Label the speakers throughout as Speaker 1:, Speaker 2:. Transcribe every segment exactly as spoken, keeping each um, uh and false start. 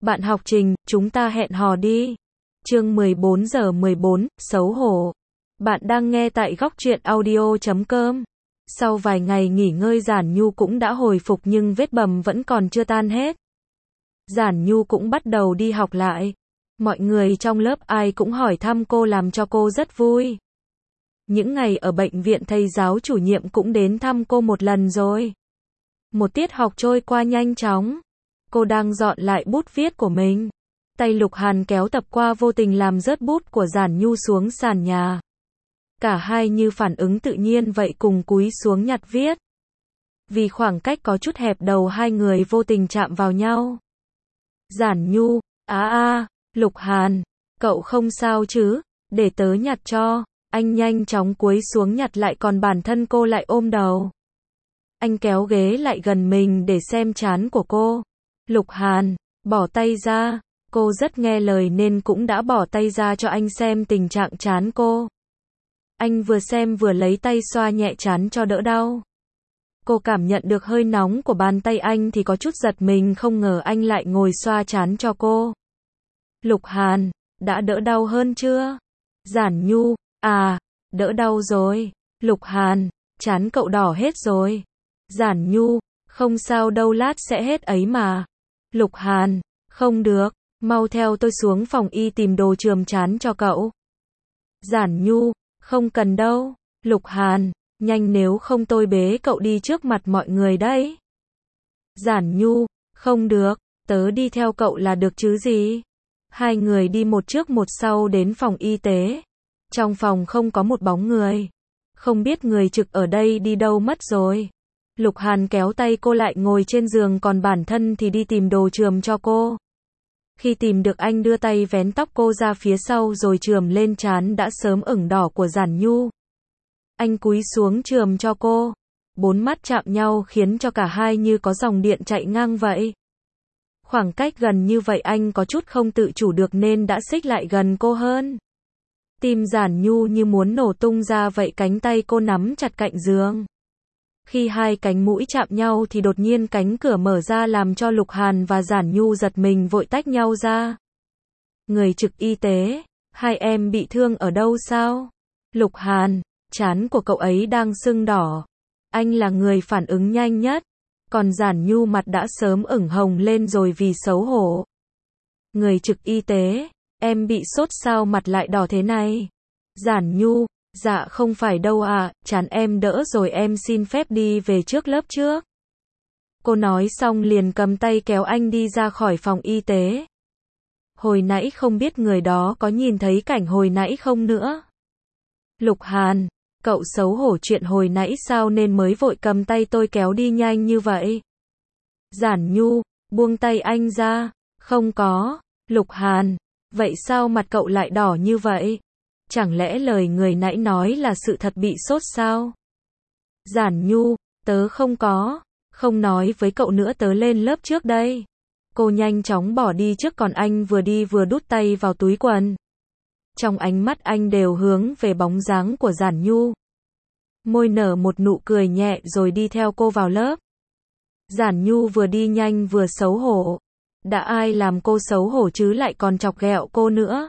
Speaker 1: Bạn học Trình, chúng ta hẹn hò đi. Chương mười bốn giờ mười bốn, xấu hổ. Bạn đang nghe tại góc truyện audio chấm com. Sau vài ngày nghỉ ngơi Giản Nhu cũng đã hồi phục nhưng vết bầm vẫn còn chưa tan hết. Giản Nhu cũng bắt đầu đi học lại. Mọi người trong lớp ai cũng hỏi thăm cô làm cho cô rất vui. Những ngày ở bệnh viện thầy giáo chủ nhiệm cũng đến thăm cô một lần rồi. Một tiết học trôi qua nhanh chóng. Cô đang dọn lại bút viết của mình. Tay Lục Hàn kéo tập qua vô tình làm rớt bút của Giản Nhu xuống sàn nhà. Cả hai như phản ứng tự nhiên vậy cùng cúi xuống nhặt viết. Vì khoảng cách có chút hẹp đầu hai người vô tình chạm vào nhau. Giản Nhu, á a, Lục Hàn, cậu không sao chứ, để tớ nhặt cho. Anh nhanh chóng cúi xuống nhặt lại còn bản thân cô lại ôm đầu. Anh kéo ghế lại gần mình để xem trán của cô. Lục Hàn, bỏ tay ra. Cô rất nghe lời nên cũng đã bỏ tay ra cho anh xem tình trạng trán cô. Anh vừa xem vừa lấy tay xoa nhẹ trán cho đỡ đau. Cô cảm nhận được hơi nóng của bàn tay anh thì có chút giật mình, không ngờ anh lại ngồi xoa trán cho cô. Lục Hàn, đã đỡ đau hơn chưa? Giản Nhu, à, đỡ đau rồi. Lục Hàn, trán cậu đỏ hết rồi. Giản Nhu, không sao đâu, lát sẽ hết ấy mà. Lục Hàn, không được, mau theo tôi xuống phòng y tìm đồ chườm trán cho cậu. Giản Nhu, không cần đâu. Lục Hàn, nhanh nếu không tôi bế cậu đi trước mặt mọi người đấy. Giản Nhu, không được, tớ đi theo cậu là được chứ gì. Hai người đi một trước một sau đến phòng y tế. Trong phòng không có một bóng người. Không biết người trực ở đây đi đâu mất rồi. Lục Hàn kéo tay cô lại ngồi trên giường còn bản thân thì đi tìm đồ chườm cho cô. Khi tìm được anh đưa tay vén tóc cô ra phía sau rồi chườm lên trán đã sớm ửng đỏ của Giản Nhu. Anh cúi xuống chườm cho cô. Bốn mắt chạm nhau khiến cho cả hai như có dòng điện chạy ngang vậy. Khoảng cách gần như vậy anh có chút không tự chủ được nên đã xích lại gần cô hơn. Tim Giản Nhu như muốn nổ tung ra vậy, cánh tay cô nắm chặt cạnh giường. Khi hai cánh mũi chạm nhau thì đột nhiên cánh cửa mở ra làm cho Lục Hàn và Giản Nhu giật mình vội tách nhau ra. Người trực y tế, hai em bị thương ở đâu sao? Lục Hàn, trán của cậu ấy đang sưng đỏ. Anh là người phản ứng nhanh nhất. Còn Giản Nhu mặt đã sớm ửng hồng lên rồi vì xấu hổ. Người trực y tế, em bị sốt sao mặt lại đỏ thế này? Giản Nhu, dạ không phải đâu à, trán em đỡ rồi, em xin phép đi về trước lớp trước. Cô nói xong liền cầm tay kéo anh đi ra khỏi phòng y tế. Hồi nãy không biết người đó có nhìn thấy cảnh hồi nãy không nữa. Lục Hàn, cậu xấu hổ chuyện hồi nãy sao nên mới vội cầm tay tôi kéo đi nhanh như vậy? Giản Nhu, buông tay anh ra. Không có. Lục Hàn, vậy sao mặt cậu lại đỏ như vậy? Chẳng lẽ lời người nãy nói là sự thật, bị sốt sao? Giản Nhu, tớ không có, không nói với cậu nữa, tớ lên lớp trước đây. Cô nhanh chóng bỏ đi trước còn anh vừa đi vừa đút tay vào túi quần. Trong ánh mắt anh đều hướng về bóng dáng của Giản Nhu. Môi nở một nụ cười nhẹ rồi đi theo cô vào lớp. Giản Nhu vừa đi nhanh vừa xấu hổ. Đã ai làm cô xấu hổ chứ lại còn chọc ghẹo cô nữa.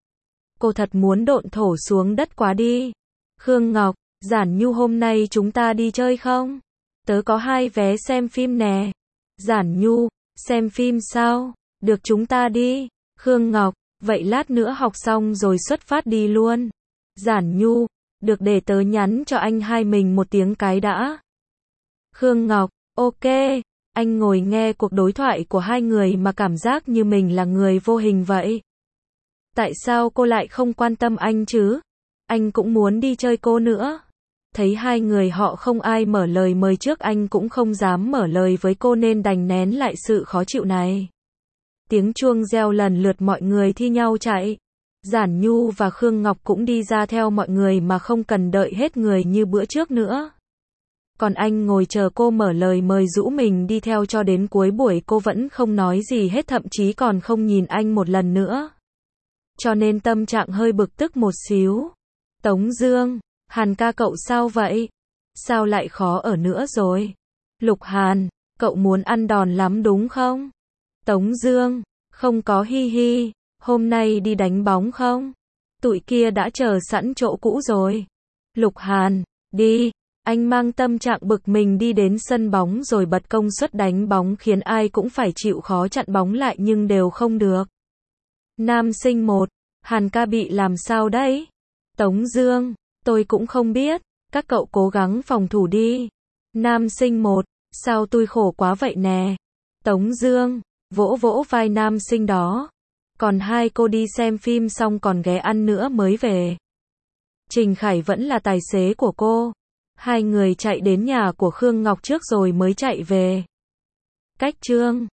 Speaker 1: Cô thật muốn độn thổ xuống đất quá đi. Khương Ngọc, Giản Nhu hôm nay chúng ta đi chơi không? Tớ có hai vé xem phim nè. Giản Nhu, xem phim sao? Được, chúng ta đi. Khương Ngọc, vậy lát nữa học xong rồi xuất phát đi luôn. Giản Nhu, được, để tớ nhắn cho anh hai mình một tiếng cái đã. Khương Ngọc, ok. Anh ngồi nghe cuộc đối thoại của hai người mà cảm giác như mình là người vô hình vậy. Tại sao cô lại không quan tâm anh chứ? Anh cũng muốn đi chơi cô nữa. Thấy hai người họ không ai mở lời mời trước, anh cũng không dám mở lời với cô nên đành nén lại sự khó chịu này. Tiếng chuông reo lần lượt, mọi người thi nhau chạy. Giản Nhu và Khương Ngọc cũng đi ra theo mọi người mà không cần đợi hết người như bữa trước nữa. Còn anh ngồi chờ cô mở lời mời, rũ mình đi theo cho đến cuối buổi cô vẫn không nói gì hết, thậm chí còn không nhìn anh một lần nữa. Cho nên tâm trạng hơi bực tức một xíu. Tống Dương, Hàn ca cậu sao vậy? Sao lại khó ở nữa rồi? Lục Hàn, cậu muốn ăn đòn lắm đúng không? Tống Dương, Không có hi hi, hôm nay đi đánh bóng không? Tụi kia đã chờ sẵn chỗ cũ rồi. Lục Hàn, đi. Anh mang tâm trạng bực mình đi đến sân bóng rồi bật công suất đánh bóng khiến ai cũng phải chịu khó chặn bóng lại nhưng đều không được. Nam sinh một, Hàn ca bị làm sao đấy? Tống Dương, tôi cũng không biết, các cậu cố gắng phòng thủ đi. Nam sinh một, sao tôi khổ quá vậy nè? Tống Dương, vỗ vỗ vai nam sinh đó. Còn hai cô đi xem phim xong còn ghé ăn nữa mới về. Trình Khải vẫn là tài xế của cô. Hai người chạy đến nhà của Khương Ngọc trước rồi mới chạy về. Cách Trương